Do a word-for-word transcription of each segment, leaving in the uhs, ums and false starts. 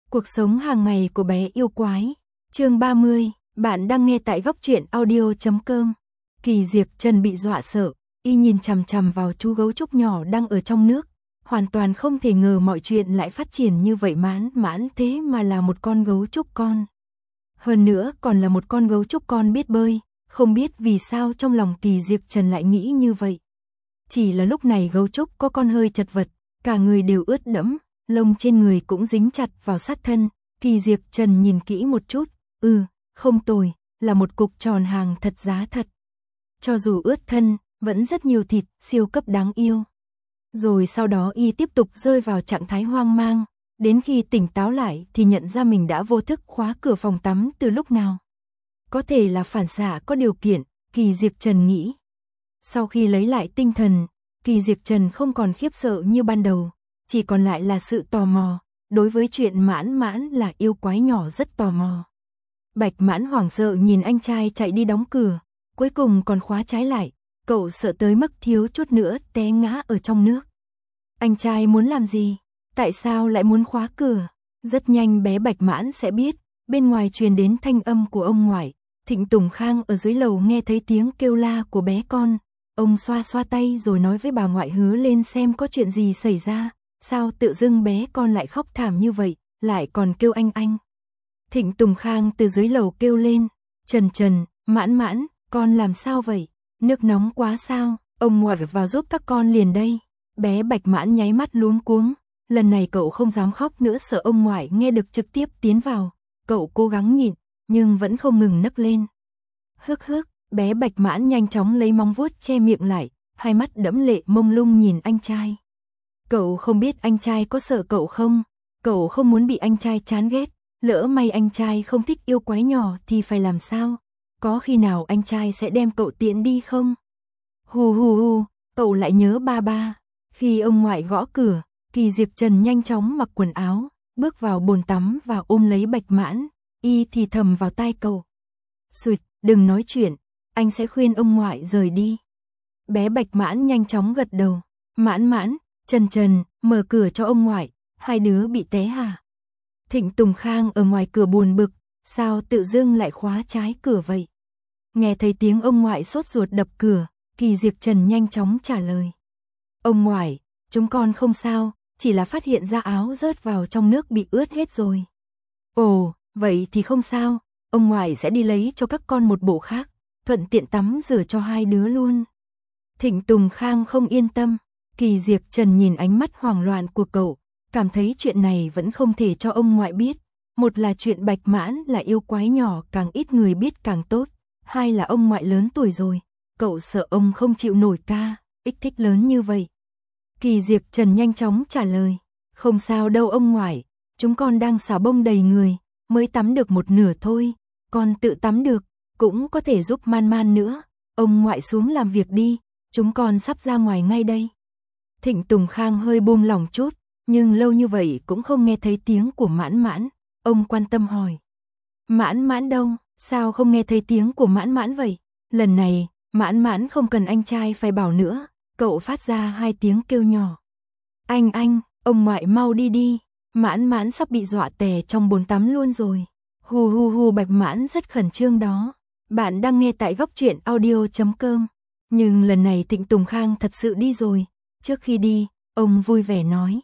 Cuộc sống hàng ngày của bé yêu quái. Chương ba mươi, bạn đang nghe tại góc truyện audio chấm com. Kỳ Diệp Trần bị dọa sợ, y nhìn chằm chằm vào chú gấu trúc nhỏ đang ở trong nước, hoàn toàn không thể ngờ mọi chuyện lại phát triển như vậy, mãn mãn thế mà là một con gấu trúc con. Hơn nữa còn là một con gấu trúc con biết bơi, không biết vì sao trong lòng Kỳ Diệp Trần lại nghĩ như vậy. Chỉ là lúc này gấu trúc có con hơi chật vật, cả người đều ướt đẫm, lông trên người cũng dính chặt vào sát thân. Kỳ Diệp Trần nhìn kỹ một chút, ừ, không tồi, là một cục tròn hàng thật giá thật. Cho dù ướt thân, vẫn rất nhiều thịt, siêu cấp đáng yêu. Rồi sau đó y tiếp tục rơi vào trạng thái hoang mang, đến khi tỉnh táo lại thì nhận ra mình đã vô thức khóa cửa phòng tắm từ lúc nào. Có thể là phản xạ có điều kiện, Kỳ Diệp Trần nghĩ. Sau khi lấy lại tinh thần, Kỳ Diệp Trần không còn khiếp sợ như ban đầu, chỉ còn lại là sự tò mò, đối với chuyện mãn mãn là yêu quái nhỏ rất tò mò. Bạch Mãn hoảng sợ nhìn anh trai chạy đi đóng cửa, cuối cùng còn khóa trái lại, cậu sợ tới mức thiếu chút nữa té ngã ở trong nước. Anh trai muốn làm gì? Tại sao lại muốn khóa cửa? Rất nhanh bé Bạch Mãn sẽ biết, bên ngoài truyền đến thanh âm của ông ngoại. Thịnh Tùng Khang ở dưới lầu nghe thấy tiếng kêu la của bé con, ông xoa xoa tay rồi nói với bà ngoại hứa lên xem có chuyện gì xảy ra, sao tự dưng bé con lại khóc thảm như vậy, lại còn kêu anh anh. Thịnh Tùng Khang từ dưới lầu kêu lên, Trần Trần, Mãn Mãn, con làm sao vậy? Nước nóng quá sao? Ông ngoại vào giúp các con liền đây. Bé Bạch Mãn nháy mắt luống cuống, lần này cậu không dám khóc nữa, sợ ông ngoại nghe được trực tiếp tiến vào. Cậu cố gắng nhịn, nhưng vẫn không ngừng nấc lên. Hức hức, bé Bạch Mãn nhanh chóng lấy móng vuốt che miệng lại, hai mắt đẫm lệ mông lung nhìn anh trai. Cậu không biết anh trai có sợ cậu không? Cậu không muốn bị anh trai chán ghét, lỡ may anh trai không thích yêu quái nhỏ thì phải làm sao? Có khi nào anh trai sẽ đem cậu tiễn đi không? Hù hù hù, cậu lại nhớ ba ba. Khi ông ngoại gõ cửa, Kỳ Diệp Trần nhanh chóng mặc quần áo, bước vào bồn tắm và ôm lấy Bạch Mãn, y thì thầm vào tai cậu. Xụt, đừng nói chuyện, anh sẽ khuyên ông ngoại rời đi. Bé Bạch Mãn nhanh chóng gật đầu, Mãn Mãn, Trần Trần, mở cửa cho ông ngoại, hai đứa bị té hả? Thịnh Tùng Khang ở ngoài cửa buồn bực, sao tự dưng lại khóa trái cửa vậy? Nghe thấy tiếng ông ngoại sốt ruột đập cửa, Kỳ Diệp Trần nhanh chóng trả lời. Ông ngoại, chúng con không sao, chỉ là phát hiện ra áo rớt vào trong nước bị ướt hết rồi. Ồ, vậy thì không sao, ông ngoại sẽ đi lấy cho các con một bộ khác, thuận tiện tắm rửa cho hai đứa luôn. Thịnh Tùng Khang không yên tâm, Kỳ Diệp Trần nhìn ánh mắt hoảng loạn của cậu, cảm thấy chuyện này vẫn không thể cho ông ngoại biết. Một là chuyện Bạch Mãn là yêu quái nhỏ, càng ít người biết càng tốt. Hai là ông ngoại lớn tuổi rồi, cậu sợ ông không chịu nổi ca, ích thích lớn như vậy. Kỳ Diệp Trần nhanh chóng trả lời, không sao đâu ông ngoại, chúng con đang xả bông đầy người, mới tắm được một nửa thôi, con tự tắm được, cũng có thể giúp Man Man nữa, ông ngoại xuống làm việc đi, chúng con sắp ra ngoài ngay đây. Thịnh Tùng Khang hơi buông lỏng chút, nhưng lâu như vậy cũng không nghe thấy tiếng của Mãn Mãn, ông quan tâm hỏi. Mãn Mãn đâu, sao không nghe thấy tiếng của Mãn Mãn vậy? Lần này, Mãn Mãn không cần anh trai phải bảo nữa, cậu phát ra hai tiếng kêu nhỏ. Anh anh, ông ngoại mau đi đi, Mãn Mãn sắp bị dọa tè trong bồn tắm luôn rồi. Hù hù hù, Bạch Mãn rất khẩn trương đó. Bạn đang nghe tại góc truyện audio chấm com. Nhưng lần này Thịnh Tùng Khang thật sự đi rồi. Trước khi đi, ông vui vẻ nói.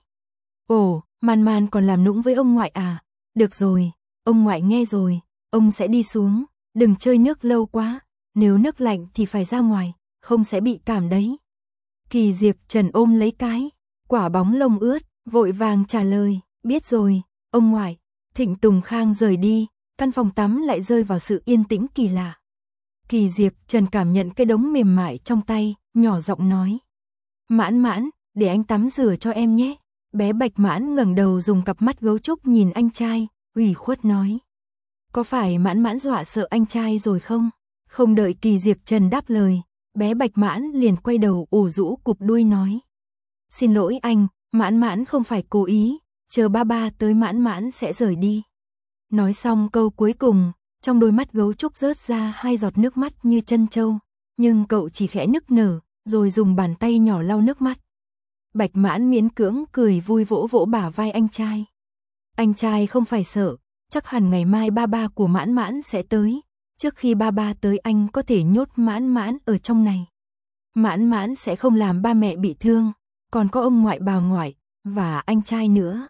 Ồ, Man Man còn làm nũng với ông ngoại à? Được rồi, ông ngoại nghe rồi, ông sẽ đi xuống, đừng chơi nước lâu quá, nếu nước lạnh thì phải ra ngoài, không sẽ bị cảm đấy. Kỳ Diệp Trần ôm lấy cái quả bóng lông ướt, vội vàng trả lời, biết rồi, ông ngoại. Thịnh Tùng Khang rời đi, căn phòng tắm lại rơi vào sự yên tĩnh kỳ lạ. Kỳ Diệp Trần cảm nhận cái đống mềm mại trong tay, nhỏ giọng nói. Mãn Mãn, để anh tắm rửa cho em nhé. Bé Bạch Mãn ngẩng đầu dùng cặp mắt gấu trúc nhìn anh trai, ủy khuất nói. Có phải Mãn Mãn dọa sợ anh trai rồi không? Không đợi Kỳ Diệp Trần đáp lời, bé Bạch Mãn liền quay đầu ủ rũ cụp đuôi nói. Xin lỗi anh, Mãn Mãn không phải cố ý, chờ ba ba tới Mãn Mãn sẽ rời đi. Nói xong câu cuối cùng, trong đôi mắt gấu trúc rớt ra hai giọt nước mắt như chân trâu, nhưng cậu chỉ khẽ nức nở, rồi dùng bàn tay nhỏ lau nước mắt. Bạch Mãn miễn cưỡng cười vui vỗ vỗ bả vai anh trai. Anh trai không phải sợ, chắc hẳn ngày mai ba ba của Mãn Mãn sẽ tới. Trước khi ba ba tới anh có thể nhốt Mãn Mãn ở trong này. Mãn Mãn sẽ không làm ba mẹ bị thương, còn có ông ngoại bà ngoại, và anh trai nữa.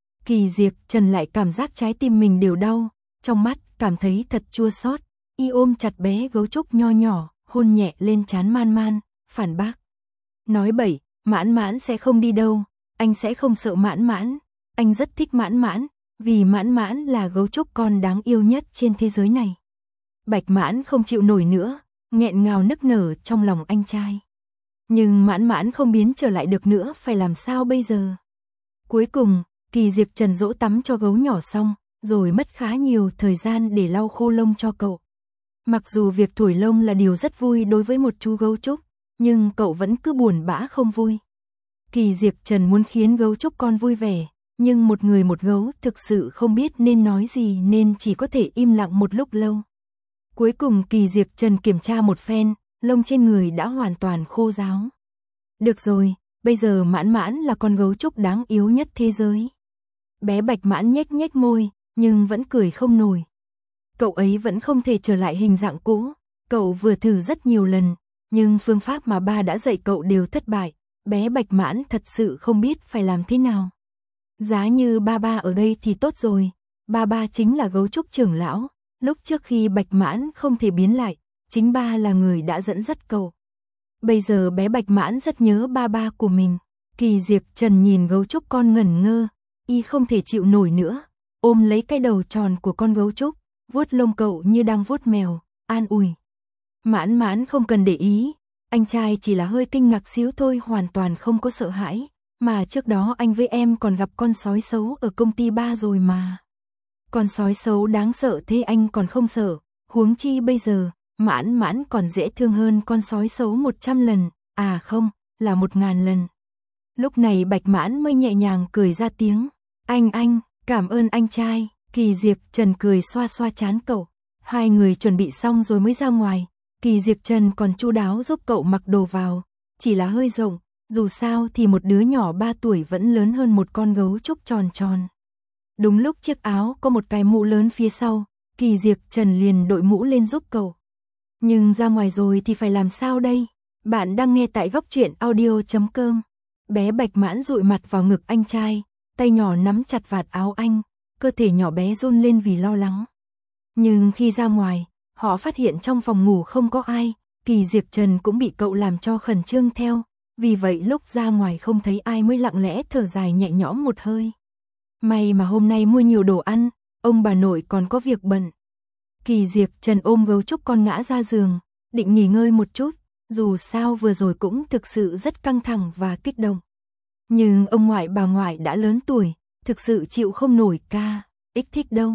Kỳ Diệp Trần lại cảm giác trái tim mình đều đau, trong mắt cảm thấy thật chua xót. Y ôm chặt bé gấu trúc nho nhỏ, hôn nhẹ lên trán Man Man, phản bác. Nói bậy, Mãn Mãn sẽ không đi đâu, anh sẽ không sợ Mãn Mãn, anh rất thích Mãn Mãn, vì Mãn Mãn là gấu trúc con đáng yêu nhất trên thế giới này. Bạch Mãn không chịu nổi nữa, nghẹn ngào nức nở trong lòng anh trai. Nhưng Mãn Mãn không biến trở lại được nữa, phải làm sao bây giờ? Cuối cùng, Kỳ Diệp Trần dỗ tắm cho gấu nhỏ xong, rồi mất khá nhiều thời gian để lau khô lông cho cậu. Mặc dù việc thổi lông là điều rất vui đối với một chú gấu trúc, nhưng cậu vẫn cứ buồn bã không vui. Kỳ Diệp Trần muốn khiến gấu trúc con vui vẻ, nhưng một người một gấu thực sự không biết nên nói gì nên chỉ có thể im lặng một lúc lâu. Cuối cùng Kỳ Diệp Trần kiểm tra một phen, lông trên người đã hoàn toàn khô ráo. Được rồi, bây giờ Mãn Mãn là con gấu trúc đáng yếu nhất thế giới. Bé Bạch Mãn nhếch nhếch môi, nhưng vẫn cười không nổi. Cậu ấy vẫn không thể trở lại hình dạng cũ. Cậu vừa thử rất nhiều lần, nhưng phương pháp mà ba đã dạy cậu đều thất bại. Bé Bạch Mãn thật sự không biết phải làm thế nào. Giá như ba ba ở đây thì tốt rồi. Ba ba chính là gấu trúc trưởng lão. Lúc trước khi Bạch Mãn không thể biến lại, chính ba là người đã dẫn dắt cậu. Bây giờ bé Bạch Mãn rất nhớ ba ba của mình. Kỳ Diệp Trần nhìn gấu trúc con ngẩn ngơ, y không thể chịu nổi nữa, ôm lấy cái đầu tròn của con gấu trúc, vuốt lông cậu như đang vuốt mèo, an ủi. Mãn Mãn không cần để ý, anh trai chỉ là hơi kinh ngạc xíu thôi, hoàn toàn không có sợ hãi, mà trước đó anh với em còn gặp con sói xấu ở công ty ba rồi mà. Con sói xấu đáng sợ thế anh còn không sợ, huống chi bây giờ, Mãn Mãn còn dễ thương hơn con sói xấu một trăm lần, à không, là một ngàn lần. Lúc này Bạch Mãn mới nhẹ nhàng cười ra tiếng, anh anh, cảm ơn anh trai. Kỳ Diệp Trần cười xoa xoa trán cậu. Hai người chuẩn bị xong rồi mới ra ngoài. Kỳ Diệp Trần còn chu đáo giúp cậu mặc đồ vào, chỉ là hơi rộng, dù sao thì một đứa nhỏ ba tuổi vẫn lớn hơn một con gấu trúc tròn tròn. Đúng lúc chiếc áo có một cái mũ lớn phía sau, Kỳ Diệp Trần liền đội mũ lên giúp cậu. Nhưng ra ngoài rồi thì phải làm sao đây? Bạn đang nghe tại góc truyện audio chấm com. Bé Bạch Mãn dụi mặt vào ngực anh trai, tay nhỏ nắm chặt vạt áo anh, cơ thể nhỏ bé run lên vì lo lắng. Nhưng khi ra ngoài, họ phát hiện trong phòng ngủ không có ai, Kỳ Diệp Trần cũng bị cậu làm cho khẩn trương theo, vì vậy lúc ra ngoài không thấy ai mới lặng lẽ thở dài nhẹ nhõm một hơi. May mà hôm nay mua nhiều đồ ăn, ông bà nội còn có việc bận. Kỳ Diệp Trần ôm gấu trúc con ngã ra giường, định nghỉ ngơi một chút, dù sao vừa rồi cũng thực sự rất căng thẳng và kích động. Nhưng ông ngoại bà ngoại đã lớn tuổi, thực sự chịu không nổi ca, ích thích đâu.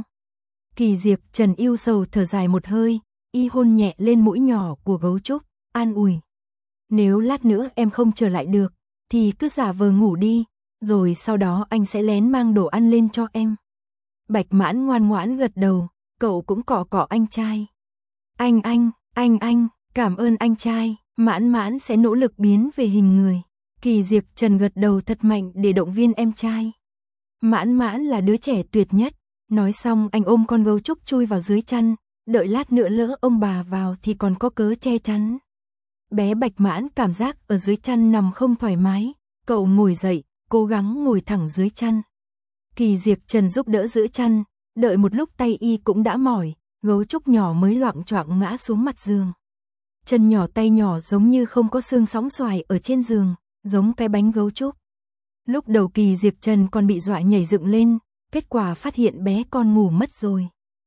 Kỳ Diệp Trần yêu sầu thở dài một hơi, y hôn nhẹ lên mũi nhỏ của gấu trúc, an ủi. Nếu lát nữa em không trở lại được, thì cứ giả vờ ngủ đi, rồi sau đó anh sẽ lén mang đồ ăn lên cho em. Bạch Mãn ngoan ngoãn gật đầu, cậu cũng cọ cọ anh trai. Anh anh, anh anh, cảm ơn anh trai, Mãn Mãn sẽ nỗ lực biến về hình người. Kỳ Diệp Trần gật đầu thật mạnh để động viên em trai. Mãn Mãn là đứa trẻ tuyệt nhất. Nói xong anh ôm con gấu trúc chui vào dưới chăn, đợi lát nữa lỡ ông bà vào thì còn có cớ che chắn. Bé Bạch Mãn cảm giác ở dưới chăn nằm không thoải mái, cậu ngồi dậy, cố gắng ngồi thẳng dưới chăn. Kỳ Diệp Trần giúp đỡ giữ chăn, đợi một lúc tay y cũng đã mỏi, gấu trúc nhỏ mới loạng choạng ngã xuống mặt giường. Chân nhỏ tay nhỏ giống như không có xương sóng xoài ở trên giường, giống cái bánh gấu trúc. Lúc đầu Kỳ Diệp Trần còn bị dọa nhảy dựng lên, kết quả phát hiện bé con ngủ mất rồi.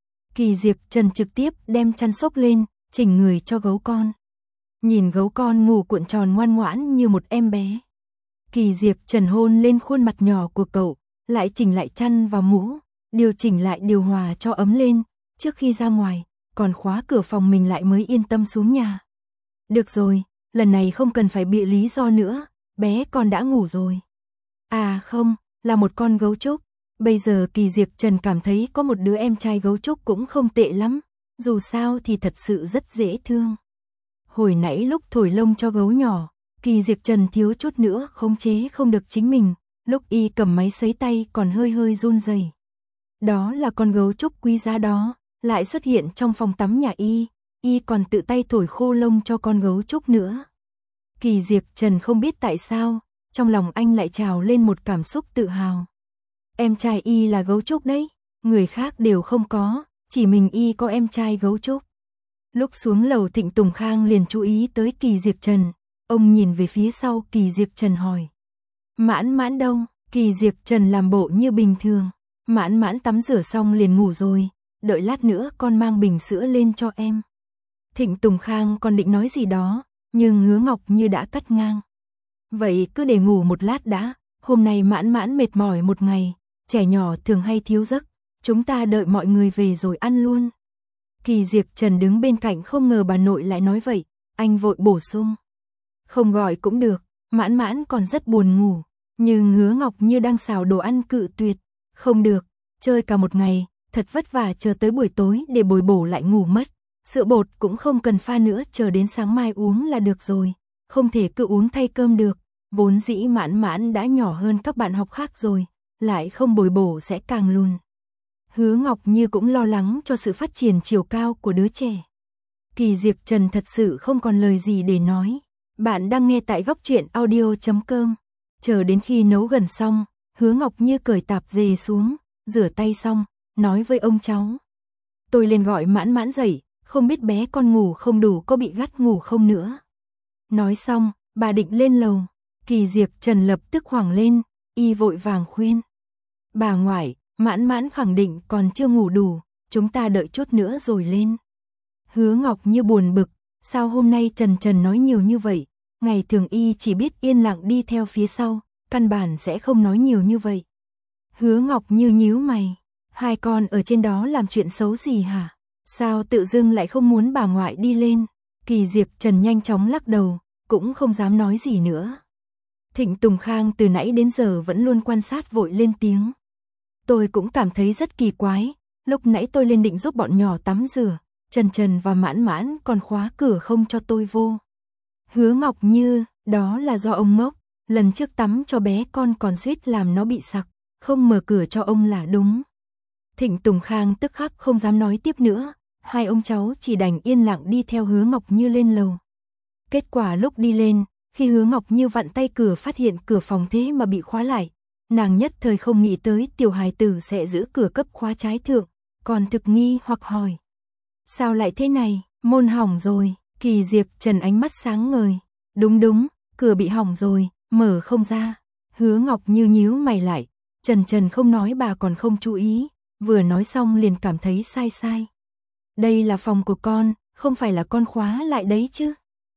Kỳ Diệp Trần trực tiếp đem chăn xốc lên, chỉnh người cho gấu con. Nhìn gấu con ngủ cuộn tròn ngoan ngoãn như một em bé. Kỳ Diệp Trần hôn lên khuôn mặt nhỏ của cậu, lại chỉnh lại chăn và mũ, điều chỉnh lại điều hòa cho ấm lên, trước khi ra ngoài, còn khóa cửa phòng mình lại mới yên tâm xuống nhà. Được rồi, lần này không cần phải bịa lý do nữa, bé con đã ngủ rồi. À không, là một con gấu trúc. Bây giờ Kỳ Diệp Trần cảm thấy có một đứa em trai gấu trúc cũng không tệ lắm, dù sao thì thật sự rất dễ thương. Hồi nãy lúc thổi lông cho gấu nhỏ, Kỳ Diệp Trần thiếu chút nữa khống chế không được chính mình, lúc y cầm máy sấy tay còn hơi hơi run rẩy. Đó là con gấu trúc quý giá đó, lại xuất hiện trong phòng tắm nhà y, y còn tự tay thổi khô lông cho con gấu trúc nữa. Kỳ Diệp Trần không biết tại sao, trong lòng anh lại trào lên một cảm xúc tự hào. Em trai y là gấu trúc đấy, người khác đều không có, chỉ mình y có em trai gấu trúc. Lúc xuống lầu Thịnh Tùng Khang liền chú ý tới Kỳ Diệp Trần, ông nhìn về phía sau Kỳ Diệp Trần hỏi. Mãn mãn đâu? Kỳ Diệp Trần làm bộ như bình thường. Mãn mãn tắm rửa xong liền ngủ rồi, đợi lát nữa con mang bình sữa lên cho em. Thịnh Tùng Khang còn định nói gì đó, nhưng Hứa Ngọc Như đã cắt ngang. Vậy cứ để ngủ một lát đã, hôm nay mãn mãn mệt mỏi một ngày, trẻ nhỏ thường hay thiếu giấc, chúng ta đợi mọi người về rồi ăn luôn. Kỳ Diệp Trần đứng bên cạnh không ngờ bà nội lại nói vậy, anh vội bổ sung. Không gọi cũng được, mãn mãn còn rất buồn ngủ, nhưng Hứa Ngọc Như đang xào đồ ăn cự tuyệt. Không được, chơi cả một ngày, thật vất vả chờ tới buổi tối để bồi bổ lại ngủ mất. Sữa bột cũng không cần pha nữa, chờ đến sáng mai uống là được rồi, không thể cứ uống thay cơm được, vốn dĩ mãn mãn đã nhỏ hơn các bạn học khác rồi, lại không bồi bổ sẽ càng lùn. Hứa Ngọc Như cũng lo lắng cho sự phát triển chiều cao của đứa trẻ. Kỳ Diệp Trần thật sự không còn lời gì để nói. Bạn đang nghe tại góc truyện audio chấm com. Chờ đến khi nấu gần xong, Hứa Ngọc Như cởi tạp dề xuống, rửa tay xong, nói với ông cháu. Tôi lên gọi mãn mãn dậy, không biết bé con ngủ không đủ có bị gắt ngủ không nữa. Nói xong, bà định lên lầu, Kỳ Diệp Trần lập tức hoảng lên, y vội vàng khuyên. Bà ngoại, mãn mãn khẳng định còn chưa ngủ đủ, chúng ta đợi chút nữa rồi lên. Hứa Ngọc Như buồn bực, sao hôm nay Trần Trần nói nhiều như vậy, ngày thường y chỉ biết yên lặng đi theo phía sau, căn bản sẽ không nói nhiều như vậy. Hứa Ngọc Như nhíu mày, hai con ở trên đó làm chuyện xấu gì hả? Sao tự dưng lại không muốn bà ngoại đi lên? Kỳ Diệp Trần nhanh chóng lắc đầu, cũng không dám nói gì nữa. Thịnh Tùng Khang từ nãy đến giờ vẫn luôn quan sát vội lên tiếng. Tôi cũng cảm thấy rất kỳ quái, lúc nãy tôi lên định giúp bọn nhỏ tắm rửa, Trần Trần và Mãn Mãn còn khóa cửa không cho tôi vô. Hứa Ngọc Như, đó là do ông ngốc, lần trước tắm cho bé con còn suýt làm nó bị sặc, không mở cửa cho ông là đúng. Thịnh Tùng Khang tức khắc không dám nói tiếp nữa, hai ông cháu chỉ đành yên lặng đi theo Hứa Ngọc Như lên lầu. Kết quả lúc đi lên, khi Hứa Ngọc Như vặn tay cửa phát hiện cửa phòng thế mà bị khóa lại, nàng nhất thời không nghĩ tới tiểu hài tử sẽ giữ cửa cấp khóa trái thượng, còn thực nghi hoặc hỏi. Sao lại thế này, môn hỏng rồi, Kỳ Diệp Trần ánh mắt sáng ngời. Đúng đúng, cửa bị hỏng rồi, mở không ra. Hứa Ngọc Như nhíu mày lại, Trần Trần không nói bà còn không chú ý, vừa nói xong liền cảm thấy sai sai. Đây là phòng của con, không phải là con khóa lại đấy chứ.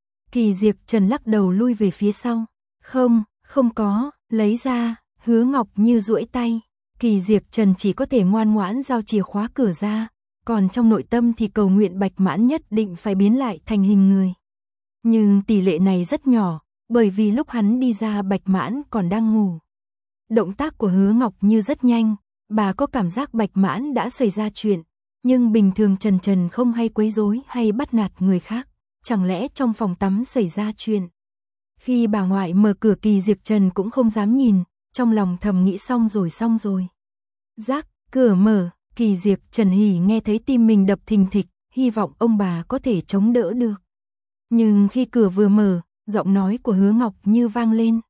Kỳ Diệp Trần lắc đầu lui về phía sau. Không, không có, lấy ra. Hứa Ngọc Như duỗi tay, Kỳ Diệp Trần chỉ có thể ngoan ngoãn giao chìa khóa cửa ra, còn trong nội tâm thì cầu nguyện Bạch Mãn nhất định phải biến lại thành hình người. Nhưng tỷ lệ này rất nhỏ, bởi vì lúc hắn đi ra Bạch Mãn còn đang ngủ. Động tác của Hứa Ngọc Như rất nhanh, bà có cảm giác Bạch Mãn đã xảy ra chuyện, nhưng bình thường Trần Trần không hay quấy rối hay bắt nạt người khác, chẳng lẽ trong phòng tắm xảy ra chuyện. Khi bà ngoại mở cửa Kỳ Diệp Trần cũng không dám nhìn, trong lòng thầm nghĩ xong rồi xong rồi. Rắc, cửa mở, Kỳ Diệp Trần hỉ nghe thấy tim mình đập thình thịch, hy vọng ông bà có thể chống đỡ được. Nhưng khi cửa vừa mở, giọng nói của Hứa Ngọc Như vang lên.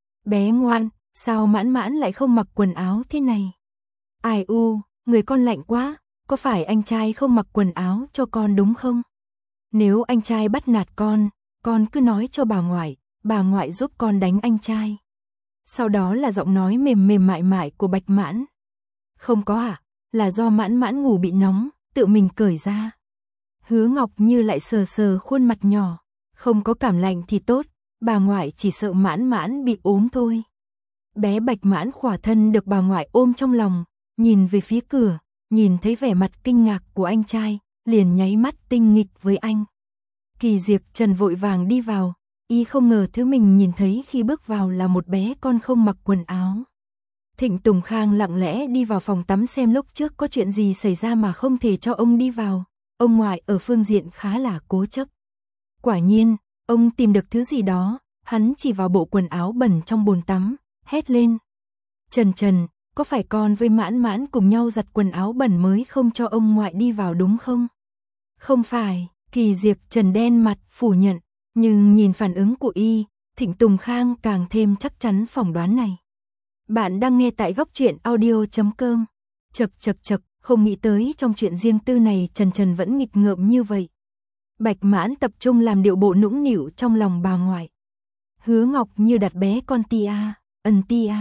Bé ngoan, sao Mãn Mãn lại không mặc quần áo thế này? Ai u, người con lạnh quá, có phải anh trai không mặc quần áo cho con đúng không? Nếu anh trai bắt nạt con, con cứ nói cho bà ngoại, bà ngoại giúp con đánh anh trai. Sau đó là giọng nói mềm mềm mại mại của Bạch Mãn. Không có à, là do Mãn Mãn ngủ bị nóng, tự mình cởi ra. Hứa Ngọc Như lại sờ sờ khuôn mặt nhỏ, không có cảm lạnh thì tốt, bà ngoại chỉ sợ Mãn Mãn bị ốm thôi. Bé Bạch Mãn khỏa thân được bà ngoại ôm trong lòng, nhìn về phía cửa, nhìn thấy vẻ mặt kinh ngạc của anh trai, liền nháy mắt tinh nghịch với anh. Kỳ Diệp Trần vội vàng đi vào, y không ngờ thứ mình nhìn thấy khi bước vào là một bé con không mặc quần áo. Thịnh Tùng Khang lặng lẽ đi vào phòng tắm xem lúc trước có chuyện gì xảy ra mà không thể cho ông đi vào. Ông ngoại ở phương diện khá là cố chấp. Quả nhiên, ông tìm được thứ gì đó, hắn chỉ vào bộ quần áo bẩn trong bồn tắm, hét lên. Trần Trần, có phải con với Mãn Mãn cùng nhau giặt quần áo bẩn mới không cho ông ngoại đi vào đúng không? Không phải, Kỳ Diệp Trần đen mặt phủ nhận, nhưng nhìn phản ứng của y, Thịnh Tùng Khang càng thêm chắc chắn phỏng đoán này. Bạn đang nghe tại góc truyện audio chấm com. Chật chật chật, không nghĩ tới trong chuyện riêng tư này Trần Trần vẫn nghịch ngợm như vậy. Bạch Mãn tập trung làm điệu bộ nũng nịu trong lòng bà ngoại. Hứa Ngọc như đặt bé con tia, ân tia,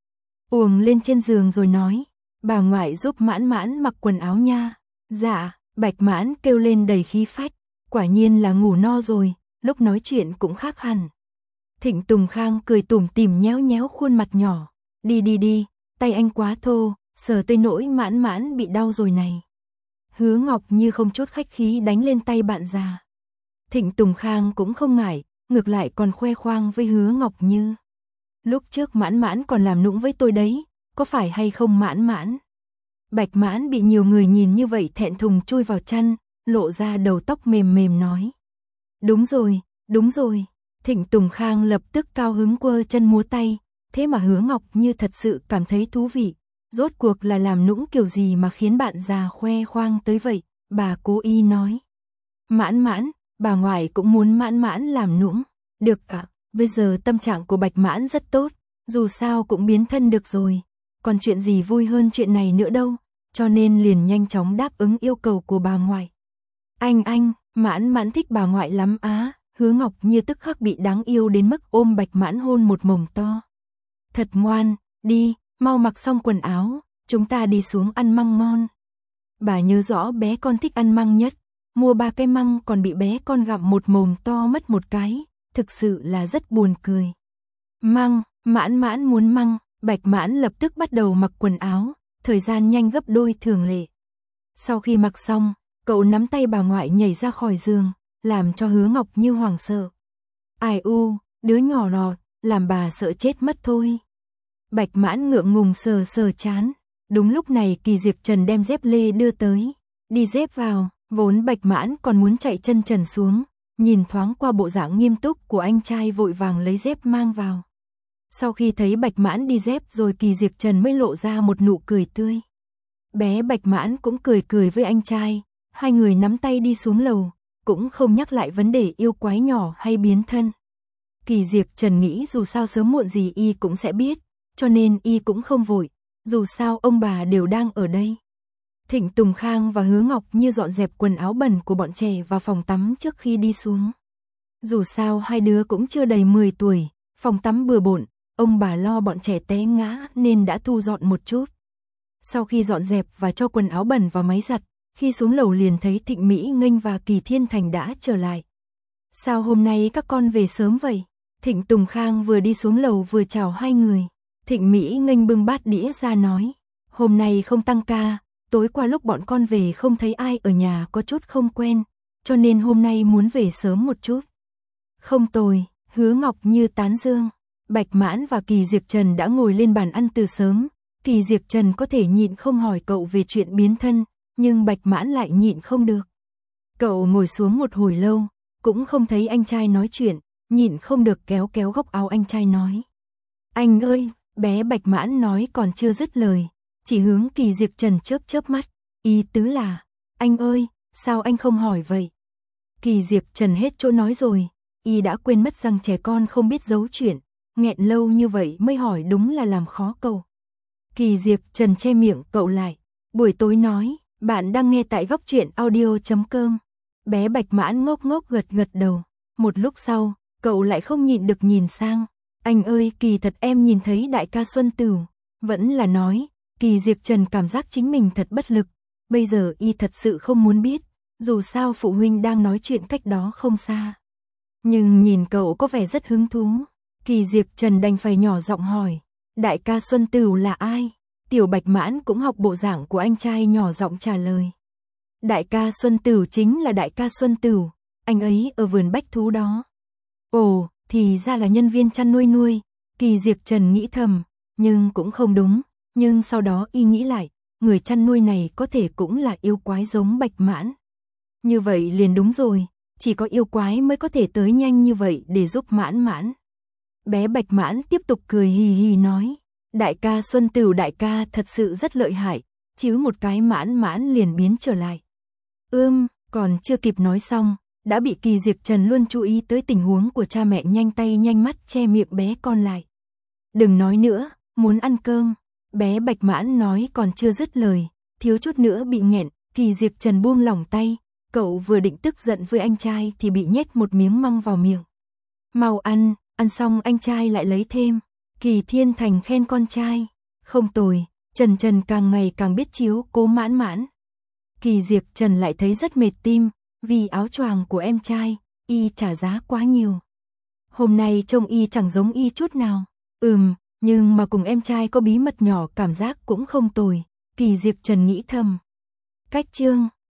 uồng lên trên giường rồi nói, bà ngoại giúp Mãn Mãn mặc quần áo nha. Dạ, Bạch Mãn kêu lên đầy khí phách, quả nhiên là ngủ no rồi, lúc nói chuyện cũng khác hẳn. Thịnh Tùng Khang cười tủm tỉm nhéo nhéo khuôn mặt nhỏ, đi đi đi, tay anh quá thô, sờ tới nỗi Mãn Mãn bị đau rồi này. Hứa Ngọc như không chút khách khí đánh lên tay bạn già. Thịnh Tùng Khang cũng không ngại, ngược lại còn khoe khoang với Hứa Ngọc Như. Lúc trước Mãn Mãn còn làm nũng với tôi đấy, có phải hay không Mãn Mãn? Bạch Mãn bị nhiều người nhìn như vậy thẹn thùng chui vào chăn, lộ ra đầu tóc mềm mềm nói. Đúng rồi, đúng rồi. Thịnh Tùng Khang lập tức cao hứng quơ chân múa tay, thế mà Hứa Ngọc Như thật sự cảm thấy thú vị. Rốt cuộc là làm nũng kiểu gì mà khiến bạn già khoe khoang tới vậy, bà cố ý nói. Mãn Mãn, bà ngoại cũng muốn Mãn Mãn làm nũng. Được ạ, bây giờ tâm trạng của Bạch Mãn rất tốt, dù sao cũng biến thân được rồi. Còn chuyện gì vui hơn chuyện này nữa đâu, cho nên liền nhanh chóng đáp ứng yêu cầu của bà ngoại. Anh anh, Mãn Mãn thích bà ngoại lắm á. Hứa Ngọc Như tức khắc bị đáng yêu đến mức ôm Bạch Mãn hôn một mồm to. Thật ngoan, đi, mau mặc xong quần áo, chúng ta đi xuống ăn măng ngon. Bà nhớ rõ bé con thích ăn măng nhất, mua ba cái măng còn bị bé con gặm một mồm to mất một cái, thực sự là rất buồn cười. Măng, Mãn Mãn muốn măng, Bạch Mãn lập tức bắt đầu mặc quần áo, thời gian nhanh gấp đôi thường lệ. Sau khi mặc xong, cậu nắm tay bà ngoại nhảy ra khỏi giường, làm cho Hứa Ngọc Như hoảng sợ. Ai u, đứa nhỏ lọt, làm bà sợ chết mất thôi. Bạch Mãn ngượng ngùng sờ sờ chán. Đúng lúc này Kỳ Diệp Trần đem dép lê đưa tới. Đi dép vào, vốn Bạch Mãn còn muốn chạy chân trần xuống, nhìn thoáng qua bộ dạng nghiêm túc của anh trai vội vàng lấy dép mang vào. Sau khi thấy Bạch Mãn đi dép rồi Kỳ Diệp Trần mới lộ ra một nụ cười tươi. Bé Bạch Mãn cũng cười cười với anh trai, hai người nắm tay đi xuống lầu, cũng không nhắc lại vấn đề yêu quái nhỏ hay biến thân. Kỳ Diệp Trần nghĩ dù sao sớm muộn gì y cũng sẽ biết, cho nên y cũng không vội, dù sao ông bà đều đang ở đây. Thịnh Tùng Khang và Hứa Ngọc Như dọn dẹp quần áo bẩn của bọn trẻ vào phòng tắm trước khi đi xuống. Dù sao hai đứa cũng chưa đầy mười tuổi, phòng tắm bừa bộn, ông bà lo bọn trẻ té ngã nên đã thu dọn một chút. Sau khi dọn dẹp và cho quần áo bẩn vào máy giặt, khi xuống lầu liền thấy Thịnh Mỹ Nghênh và Kỳ Thiên Thành đã trở lại. Sao hôm nay các con về sớm vậy? Thịnh Tùng Khang vừa đi xuống lầu vừa chào hai người. Thịnh Mỹ Nghênh bưng bát đĩa ra nói, hôm nay không tăng ca, tối qua lúc bọn con về không thấy ai ở nhà có chút không quen, cho nên hôm nay muốn về sớm một chút. Không tồi, Hứa Ngọc Như tán dương. Bạch Mãn và Kỳ Diệp Trần đã ngồi lên bàn ăn từ sớm. Kỳ Diệp Trần có thể nhịn không hỏi cậu về chuyện biến thân, nhưng Bạch Mãn lại nhịn không được. Cậu ngồi xuống một hồi lâu, cũng không thấy anh trai nói chuyện, nhịn không được kéo kéo góc áo anh trai nói. Anh ơi, bé Bạch Mãn nói còn chưa dứt lời, chỉ hướng Kỳ Diệp Trần chớp chớp mắt, ý tứ là, anh ơi, sao anh không hỏi vậy? Kỳ Diệp Trần hết chỗ nói rồi, y đã quên mất rằng trẻ con không biết giấu chuyện, nghẹn lâu như vậy mới hỏi đúng là làm khó cậu. Kỳ Diệp Trần che miệng cậu lại, buổi tối nói, bạn đang nghe tại góc truyện audio chấm com. Bé Bạch Mãn ngốc ngốc gật gật đầu, một lúc sau, cậu lại không nhịn được nhìn sang, anh ơi kỳ thật em nhìn thấy đại ca Xuân Tửu, vẫn là nói, Kỳ Diệp Trần cảm giác chính mình thật bất lực, bây giờ y thật sự không muốn biết, dù sao phụ huynh đang nói chuyện cách đó không xa. Nhưng nhìn cậu có vẻ rất hứng thú, Kỳ Diệp Trần đành phải nhỏ giọng hỏi, đại ca Xuân Tửu là ai? Tiểu Bạch Mãn cũng học bộ dạng của anh trai nhỏ giọng trả lời. Đại ca Xuân Tửu chính là đại ca Xuân Tửu, anh ấy ở vườn bách thú đó. Ồ, thì ra là nhân viên chăn nuôi nuôi, Kỳ Diệp Trần nghĩ thầm, nhưng cũng không đúng, nhưng sau đó y nghĩ lại, người chăn nuôi này có thể cũng là yêu quái giống Bạch Mãn. Như vậy liền đúng rồi, chỉ có yêu quái mới có thể tới nhanh như vậy để giúp Mãn Mãn. Bé Bạch Mãn tiếp tục cười hì hì nói, Đại ca Xuân Tửu đại ca thật sự rất lợi hại, chíu một cái mãn mãn liền biến trở lại. Ưm, còn chưa kịp nói xong, đã bị Kỳ Diệp Trần luôn chú ý tới tình huống của cha mẹ nhanh tay nhanh mắt che miệng bé con lại. Đừng nói nữa, muốn ăn cơm. Bé Bạch Mãn nói còn chưa dứt lời, thiếu chút nữa bị nghẹn, Kỳ Diệp Trần buông lỏng tay, cậu vừa định tức giận với anh trai thì bị nhét một miếng măng vào miệng. Mau ăn, ăn xong anh trai lại lấy thêm. Kỳ Thiên Thành khen con trai, không tồi, Trần Trần càng ngày càng biết chiếu cố Mãn Mãn. Kỳ Diệp Trần lại thấy rất mệt tim, vì áo choàng của em trai, y trả giá quá nhiều. Hôm nay trông y chẳng giống y chút nào. Ừm, nhưng mà cùng em trai có bí mật nhỏ cảm giác cũng không tồi, Kỳ Diệp Trần nghĩ thầm. Cách chương